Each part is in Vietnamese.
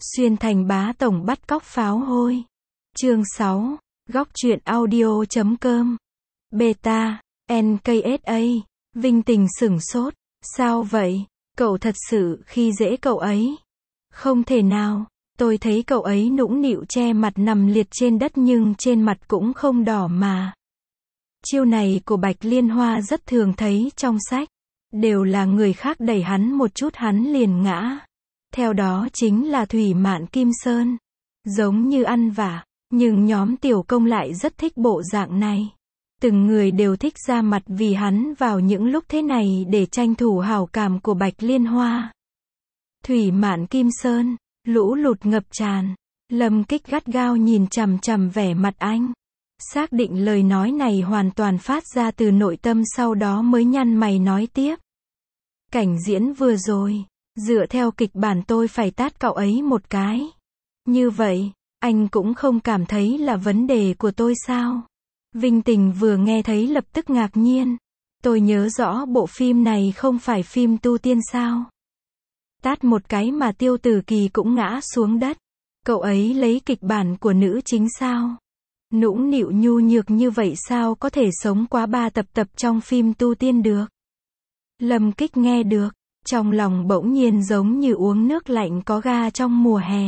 Xuyên thành bá tổng bắt cóc pháo hôi. Chương 6. Góc truyện audio.com. Beta, NKSA. Vinh Tình sửng sốt. Sao vậy? Cậu thật sự khi dễ cậu ấy? Không thể nào. Tôi thấy cậu ấy nũng nịu che mặt nằm liệt trên đất nhưng trên mặt cũng không đỏ mà. Chiêu này của Bạch Liên Hoa rất thường thấy trong sách. Đều là người khác đẩy hắn một chút hắn liền ngã. Theo đó chính là Thủy Mạn Kim Sơn. Giống như ăn vả. Nhưng nhóm tiểu công lại rất thích bộ dạng này. Từng người đều thích ra mặt vì hắn vào những lúc thế này để tranh thủ hảo cảm của Bạch Liên Hoa. Thủy Mạn Kim Sơn, lũ lụt ngập tràn. Lâm Kích gắt gao nhìn chằm chằm vẻ mặt anh. Xác định lời nói này hoàn toàn phát ra từ nội tâm, sau đó mới nhăn mày nói tiếp. Cảnh diễn vừa rồi, dựa theo kịch bản tôi phải tát cậu ấy một cái. Như vậy, anh cũng không cảm thấy là vấn đề của tôi sao? Vinh Tình vừa nghe thấy lập tức ngạc nhiên. Tôi nhớ rõ bộ phim này không phải phim tu tiên sao? Tát một cái mà Tiêu Tử Kỳ cũng ngã xuống đất. Cậu ấy lấy kịch bản của nữ chính sao? Nũng nịu nhu nhược như vậy sao có thể sống quá 3 tập trong phim tu tiên được? Lâm Kích nghe được, trong lòng bỗng nhiên giống như uống nước lạnh có ga trong mùa hè.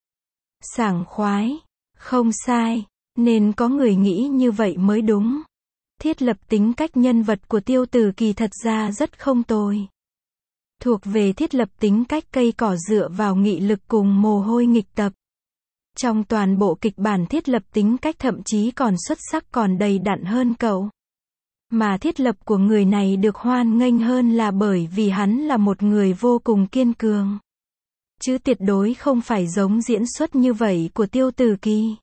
Sảng khoái, không sai, nên có người nghĩ như vậy mới đúng. Thiết lập tính cách nhân vật của Tiêu Tử Kỳ thật ra rất không tồi. Thuộc về thiết lập tính cách cây cỏ dựa vào nghị lực cùng mồ hôi nghịch tập. Trong toàn bộ kịch bản thiết lập tính cách thậm chí còn xuất sắc, còn đầy đặn hơn cậu. Mà thiết lập của người này được hoan nghênh hơn là bởi vì hắn là một người vô cùng kiên cường. Chứ tuyệt đối không phải giống diễn xuất như vậy của Tiêu Tử Kỳ.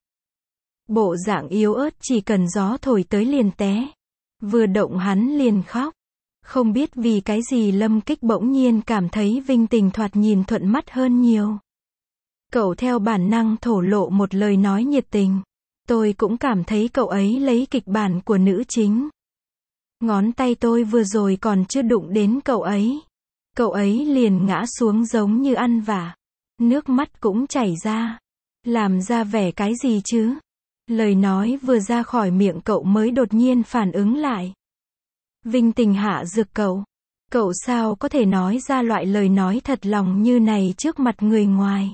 Bộ dạng yếu ớt chỉ cần gió thổi tới liền té. Vừa động hắn liền khóc. Không biết vì cái gì Lâm Kích bỗng nhiên cảm thấy Vinh Tình thoạt nhìn thuận mắt hơn nhiều. Cậu theo bản năng thổ lộ một lời nói nhiệt tình. Tôi cũng cảm thấy cậu ấy lấy kịch bản của nữ chính. Ngón tay tôi vừa rồi còn chưa đụng đến cậu ấy. Cậu ấy liền ngã xuống giống như ăn vả. Nước mắt cũng chảy ra. Làm ra vẻ cái gì chứ? Lời nói vừa ra khỏi miệng cậu mới đột nhiên phản ứng lại. Vinh Tình hạ dược cậu. Cậu sao có thể nói ra loại lời nói thật lòng như này trước mặt người ngoài?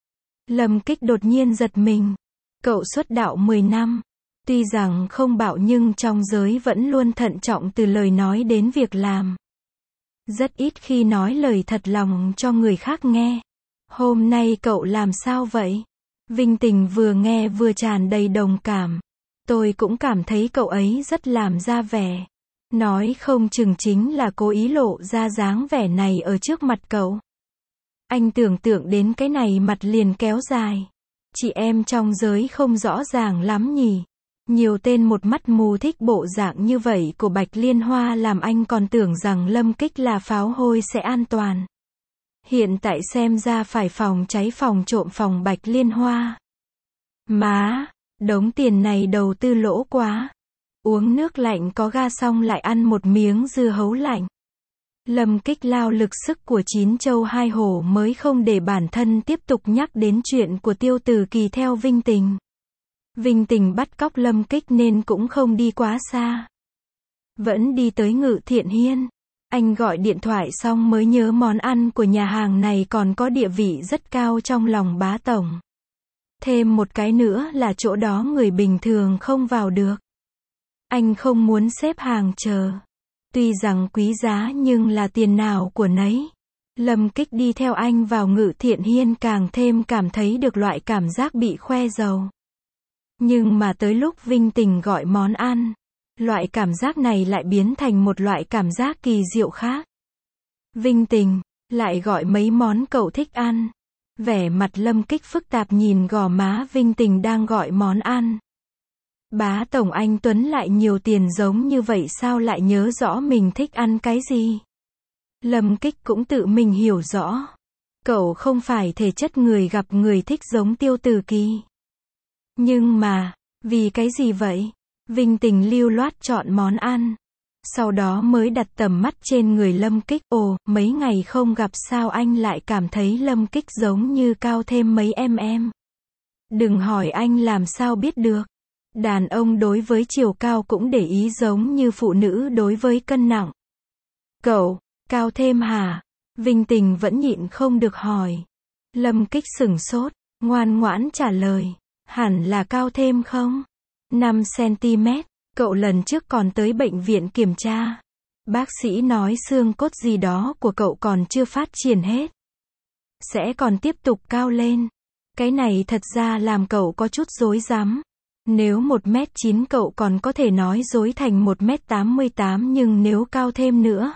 Lâm Kích đột nhiên giật mình. Cậu xuất đạo 10 năm. Tuy rằng không bạo nhưng trong giới vẫn luôn thận trọng từ lời nói đến việc làm. Rất ít khi nói lời thật lòng cho người khác nghe. Hôm nay cậu làm sao vậy? Vinh Tình vừa nghe vừa tràn đầy đồng cảm. Tôi cũng cảm thấy cậu ấy rất làm ra vẻ. Nói không chừng chính là cố ý lộ ra dáng vẻ này ở trước mặt cậu. Anh tưởng tượng đến cái này mặt liền kéo dài. Chị em trong giới không rõ ràng lắm nhỉ. Nhiều tên một mắt mù thích bộ dạng như vậy của Bạch Liên Hoa làm anh còn tưởng rằng Lâm Kích là pháo hôi sẽ an toàn. Hiện tại xem ra phải phòng cháy phòng trộm phòng Bạch Liên Hoa. Má, đống tiền này đầu tư lỗ quá. Uống nước lạnh có ga xong lại ăn một miếng dưa hấu lạnh. Lâm Kích lao lực sức của 9 châu 2 hổ mới không để bản thân tiếp tục nhắc đến chuyện của Tiêu Tử Kỳ theo Vinh Tình. Vinh Tình bắt cóc Lâm Kích nên cũng không đi quá xa. Vẫn đi tới Ngự Thiện Hiên. Anh gọi điện thoại xong mới nhớ món ăn của nhà hàng này còn có địa vị rất cao trong lòng bá tổng. Thêm một cái nữa là chỗ đó người bình thường không vào được. Anh không muốn xếp hàng chờ. Tuy rằng quý giá nhưng là tiền nào của nấy. Lâm Kích đi theo anh vào Ngự Thiện Hiên càng thêm cảm thấy được loại cảm giác bị khoe giàu. Nhưng mà tới lúc Vinh Tình gọi món ăn, loại cảm giác này lại biến thành một loại cảm giác kỳ diệu khác. Vinh Tình, lại gọi mấy món cậu thích ăn. Vẻ mặt Lâm Kích phức tạp nhìn gò má Vinh Tình đang gọi món ăn. Bá tổng anh Tuấn lại nhiều tiền giống như vậy sao lại nhớ rõ mình thích ăn cái gì? Lâm Kích cũng tự mình hiểu rõ. Cậu không phải thể chất người gặp người thích giống Tiêu Tử Kỳ. Nhưng mà, vì cái gì vậy? Vinh Tình lưu loát chọn món ăn. Sau đó mới đặt tầm mắt trên người Lâm Kích. Ồ, mấy ngày không gặp sao anh lại cảm thấy Lâm Kích giống như cao thêm mấy em. Đừng hỏi anh làm sao biết được. Đàn ông đối với chiều cao cũng để ý giống như phụ nữ đối với cân nặng. Cậu, cao thêm hả? Vinh Tình vẫn nhịn không được hỏi. Lâm Kích sửng sốt, ngoan ngoãn trả lời. Hẳn là cao thêm không? 5 cm, cậu lần trước còn tới bệnh viện kiểm tra. Bác sĩ nói xương cốt gì đó của cậu còn chưa phát triển hết. Sẽ còn tiếp tục cao lên. Cái này thật ra làm cậu có chút rối rắm. Nếu 1m9 cậu còn có thể nói dối thành 1m88 nhưng nếu cao thêm nữa.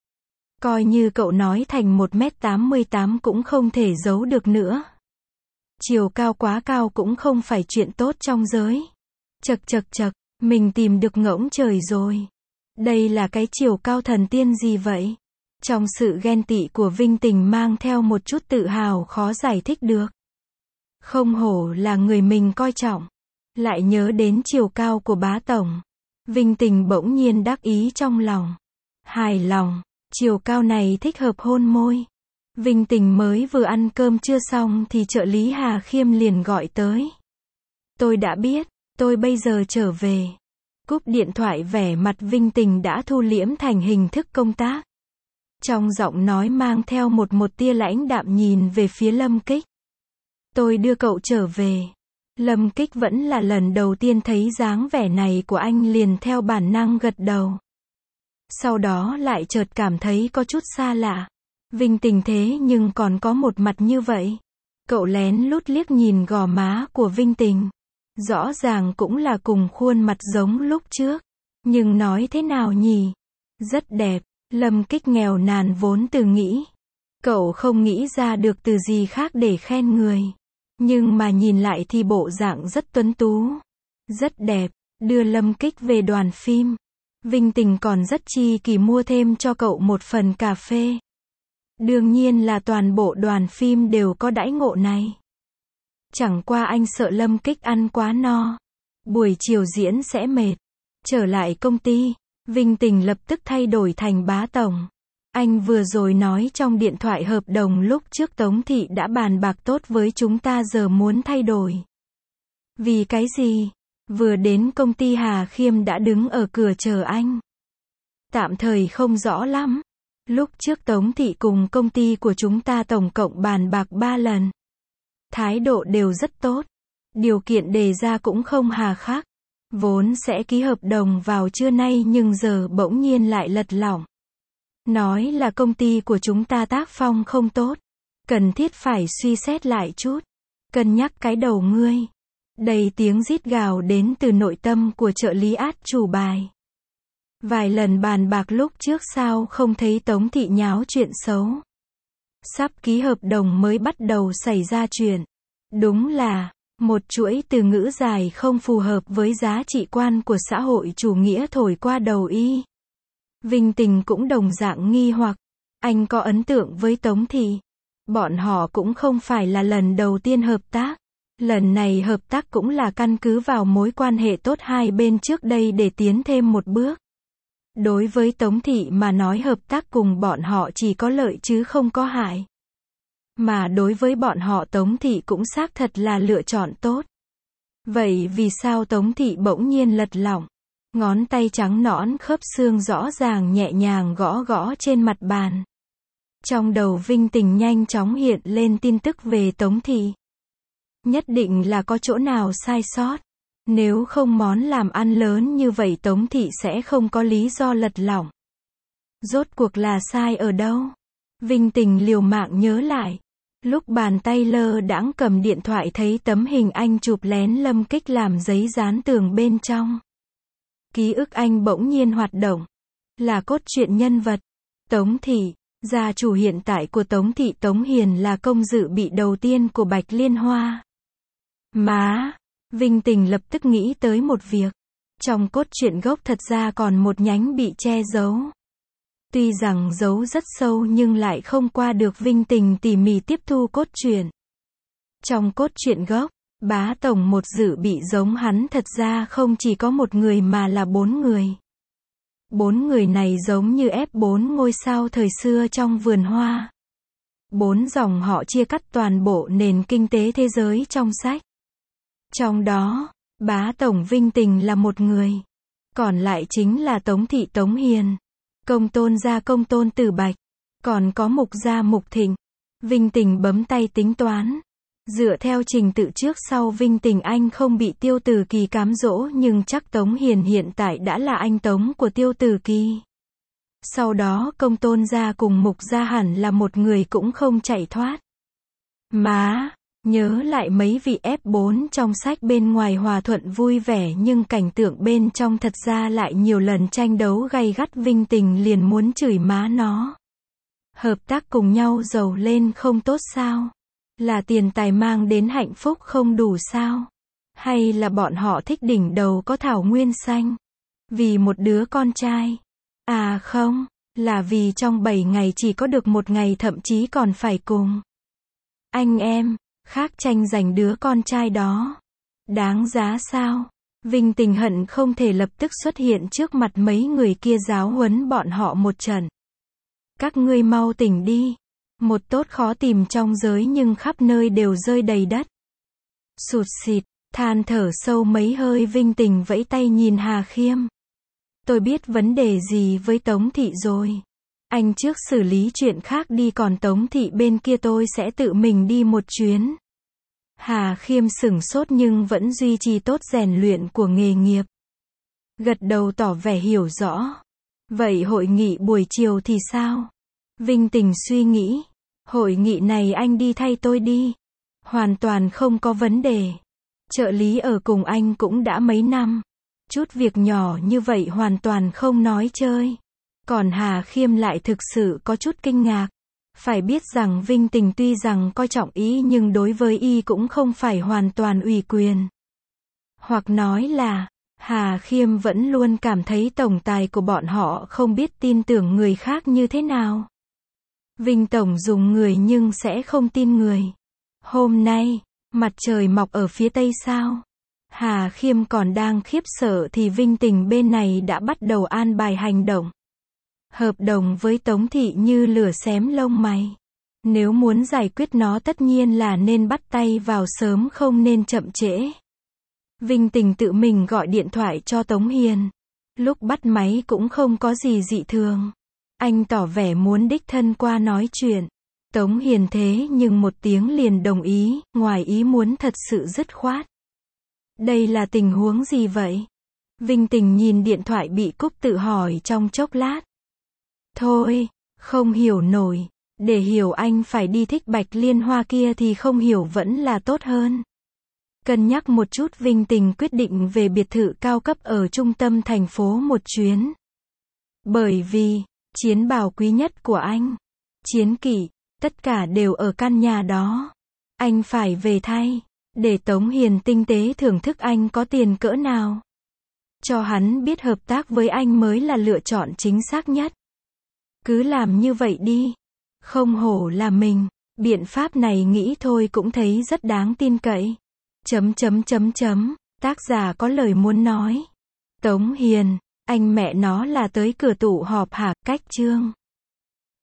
Coi như cậu nói thành 1m88 cũng không thể giấu được nữa. Chiều cao quá cao cũng không phải chuyện tốt trong giới. Chậc, mình tìm được ngỗng trời rồi. Đây là cái chiều cao thần tiên gì vậy? Trong sự ghen tị của Vinh Tình mang theo một chút tự hào khó giải thích được. Không hổ là người mình coi trọng. Lại nhớ đến chiều cao của bá tổng. Vinh Tình bỗng nhiên đắc ý trong lòng. Hài lòng, chiều cao này thích hợp hôn môi. Vinh Tình mới vừa ăn cơm trưa xong thì trợ lý Hà Khiêm liền gọi tới. Tôi đã biết, tôi bây giờ trở về. Cúp điện thoại vẻ mặt Vinh Tình đã thu liễm thành hình thức công tác. Trong giọng nói mang theo một tia lãnh đạm nhìn về phía Lâm Kích. Tôi đưa cậu trở về. Lâm Kích vẫn là lần đầu tiên thấy dáng vẻ này của anh liền theo bản năng gật đầu. Sau đó lại chợt cảm thấy có chút xa lạ. Vinh Tình thế nhưng còn có một mặt như vậy. Cậu lén lút liếc nhìn gò má của Vinh Tình. Rõ ràng cũng là cùng khuôn mặt giống lúc trước. Nhưng nói thế nào nhỉ? Rất đẹp. Lâm Kích nghèo nàn vốn từ nghĩ. Cậu không nghĩ ra được từ gì khác để khen người. Nhưng mà nhìn lại thì bộ dạng rất tuấn tú. Rất đẹp. Đưa Lâm Kích về đoàn phim. Vinh Tình còn rất chi kỷ mua thêm cho cậu một phần cà phê. Đương nhiên là toàn bộ đoàn phim đều có đãi ngộ này. Chẳng qua anh sợ Lâm Kích ăn quá no. Buổi chiều diễn sẽ mệt. Trở lại công ty, Vinh Tình lập tức thay đổi thành bá tổng. Anh vừa rồi nói trong điện thoại hợp đồng lúc trước Tống Thị đã bàn bạc tốt với chúng ta giờ muốn thay đổi. Vì cái gì? Vừa đến công ty Hà Khiêm đã đứng ở cửa chờ anh. Tạm thời không rõ lắm. Lúc trước Tống Thị cùng công ty của chúng ta tổng cộng bàn bạc 3 lần. Thái độ đều rất tốt. Điều kiện đề ra cũng không hà khắc. Vốn sẽ ký hợp đồng vào trưa nay nhưng giờ bỗng nhiên lại lật lỏng. Nói là công ty của chúng ta tác phong không tốt. Cần thiết phải suy xét lại chút. Cân nhắc cái đầu ngươi. Đầy tiếng rít gào đến từ nội tâm của trợ lý át chủ bài. Vài lần bàn bạc lúc trước sao không thấy Tống Thị nháo chuyện xấu. Sắp ký hợp đồng mới bắt đầu xảy ra chuyện. Đúng là một chuỗi từ ngữ dài không phù hợp với giá trị quan của xã hội chủ nghĩa thổi qua đầu y. Vinh Tình cũng đồng dạng nghi hoặc. Anh có ấn tượng với Tống Thị. Bọn họ cũng không phải là lần đầu tiên hợp tác. Lần này hợp tác cũng là căn cứ vào mối quan hệ tốt hai bên trước đây để tiến thêm một bước. Đối với Tống Thị mà nói hợp tác cùng bọn họ chỉ có lợi chứ không có hại. Mà đối với bọn họ Tống Thị cũng xác thật là lựa chọn tốt. Vậy vì sao Tống Thị bỗng nhiên lật lỏng? Ngón tay trắng nõn khớp xương rõ ràng nhẹ nhàng gõ gõ trên mặt bàn. Trong đầu Vinh Tình nhanh chóng hiện lên tin tức về Tống Thị. Nhất định là có chỗ nào sai sót. Nếu không món làm ăn lớn như vậy Tống Thị sẽ không có lý do lật lỏng. Rốt cuộc là sai ở đâu? Vinh Tình liều mạng nhớ lại. Lúc bàn tay lơ đãng cầm điện thoại thấy tấm hình anh chụp lén Lâm Kích làm giấy dán tường bên trong. Ký ức anh bỗng nhiên hoạt động. Là cốt truyện nhân vật. Tống Thị, gia chủ hiện tại của Tống Thị Tống Hiền là công dự bị đầu tiên của Bạch Liên Hoa. Má! Vinh Tình lập tức nghĩ tới một việc. Trong cốt truyện gốc thật ra còn một nhánh bị che giấu. Tuy rằng giấu rất sâu nhưng lại không qua được Vinh Tình tỉ mỉ tiếp thu cốt truyện. Trong cốt truyện gốc, bá tổng một dự bị giống hắn thật ra không chỉ có một người mà là 4 người. 4 người này giống như F4 ngôi sao thời xưa trong vườn hoa. 4 dòng họ chia cắt toàn bộ nền kinh tế thế giới trong sách. Trong đó, bá tổng Vinh Tình là một người. Còn lại chính là Tống Thị Tống Hiền, công tôn gia công tôn Tử Bạch, còn có Mục gia Mục Thịnh. Vinh Tình bấm tay tính toán. Dựa theo trình tự trước sau Vinh Tình anh không bị Tiêu Tử Kỳ cám dỗ, nhưng chắc Tống Hiền hiện tại đã là anh Tống của Tiêu Tử Kỳ. Sau đó công tôn gia cùng Mục gia hẳn là một người cũng không chạy thoát. Má, nhớ lại mấy vị F4 trong sách bên ngoài hòa thuận vui vẻ nhưng cảnh tượng bên trong thật ra lại nhiều lần tranh đấu gay gắt. Vinh Tình liền muốn chửi má nó. Hợp tác cùng nhau giàu lên không tốt sao? Là tiền tài mang đến hạnh phúc không đủ sao? Hay là bọn họ thích đỉnh đầu có thảo nguyên xanh? Vì một đứa con trai? À không, là vì trong 7 ngày chỉ có được 1 ngày thậm chí còn phải cùng anh em khác tranh giành đứa con trai đó. Đáng giá sao? Vinh Tình hận không thể lập tức xuất hiện trước mặt mấy người kia giáo huấn bọn họ một trận. Các ngươi mau tỉnh đi. Một tốt khó tìm trong giới nhưng khắp nơi đều rơi đầy đất. Sụt xịt, than thở sâu mấy hơi Vinh Tình vẫy tay nhìn Hà Khiêm. Tôi biết vấn đề gì với Tống Thị rồi. Anh trước xử lý chuyện khác đi, còn Tống Thị bên kia tôi sẽ tự mình đi một chuyến. Hà Khiêm sửng sốt nhưng vẫn duy trì tốt rèn luyện của nghề nghiệp. Gật đầu tỏ vẻ hiểu rõ. Vậy hội nghị buổi chiều thì sao? Vinh Tình suy nghĩ. Hội nghị này anh đi thay tôi đi. Hoàn toàn không có vấn đề. Trợ lý ở cùng anh cũng đã mấy năm. Chút việc nhỏ như vậy hoàn toàn không nói chơi. Còn Hà Khiêm lại thực sự có chút kinh ngạc. Phải biết rằng Vinh Tình tuy rằng coi trọng y nhưng đối với y cũng không phải hoàn toàn ủy quyền. Hoặc nói là, Hà Khiêm vẫn luôn cảm thấy tổng tài của bọn họ không biết tin tưởng người khác như thế nào. Vinh Tổng dùng người nhưng sẽ không tin người. Hôm nay, mặt trời mọc ở phía tây sao? Hà Khiêm còn đang khiếp sợ thì Vinh Tình bên này đã bắt đầu an bài hành động. Hợp đồng với Tống Thị như lửa xém lông mày. Nếu muốn giải quyết nó tất nhiên là nên bắt tay vào sớm, không nên chậm trễ. Vinh Tình tự mình gọi điện thoại cho Tống Hiền. Lúc bắt máy cũng không có gì dị thường. Anh tỏ vẻ muốn đích thân qua nói chuyện. Tống Hiền thế nhưng một tiếng liền đồng ý, ngoài ý muốn thật sự dứt khoát. Đây là tình huống gì vậy? Vinh Tình nhìn điện thoại bị cúp tự hỏi trong chốc lát. Thôi, không hiểu nổi. Để hiểu anh phải đi thích Bạch Liên Hoa kia thì không hiểu vẫn là tốt hơn. Cân nhắc một chút Vinh Tình quyết định về biệt thự cao cấp ở trung tâm thành phố một chuyến. Bởi vì, chiến bào quý nhất của anh, chiến kỵ, tất cả đều ở căn nhà đó. Anh phải về thay, để Tống Hiền tinh tế thưởng thức anh có tiền cỡ nào. Cho hắn biết hợp tác với anh mới là lựa chọn chính xác nhất. Cứ làm như vậy đi. Không hổ là mình. Biện pháp này nghĩ thôi cũng thấy rất đáng tin cậy. Tác giả có lời muốn nói. Tống Hiền, anh mẹ nó là tới cửa tụ họp hả? Cách chương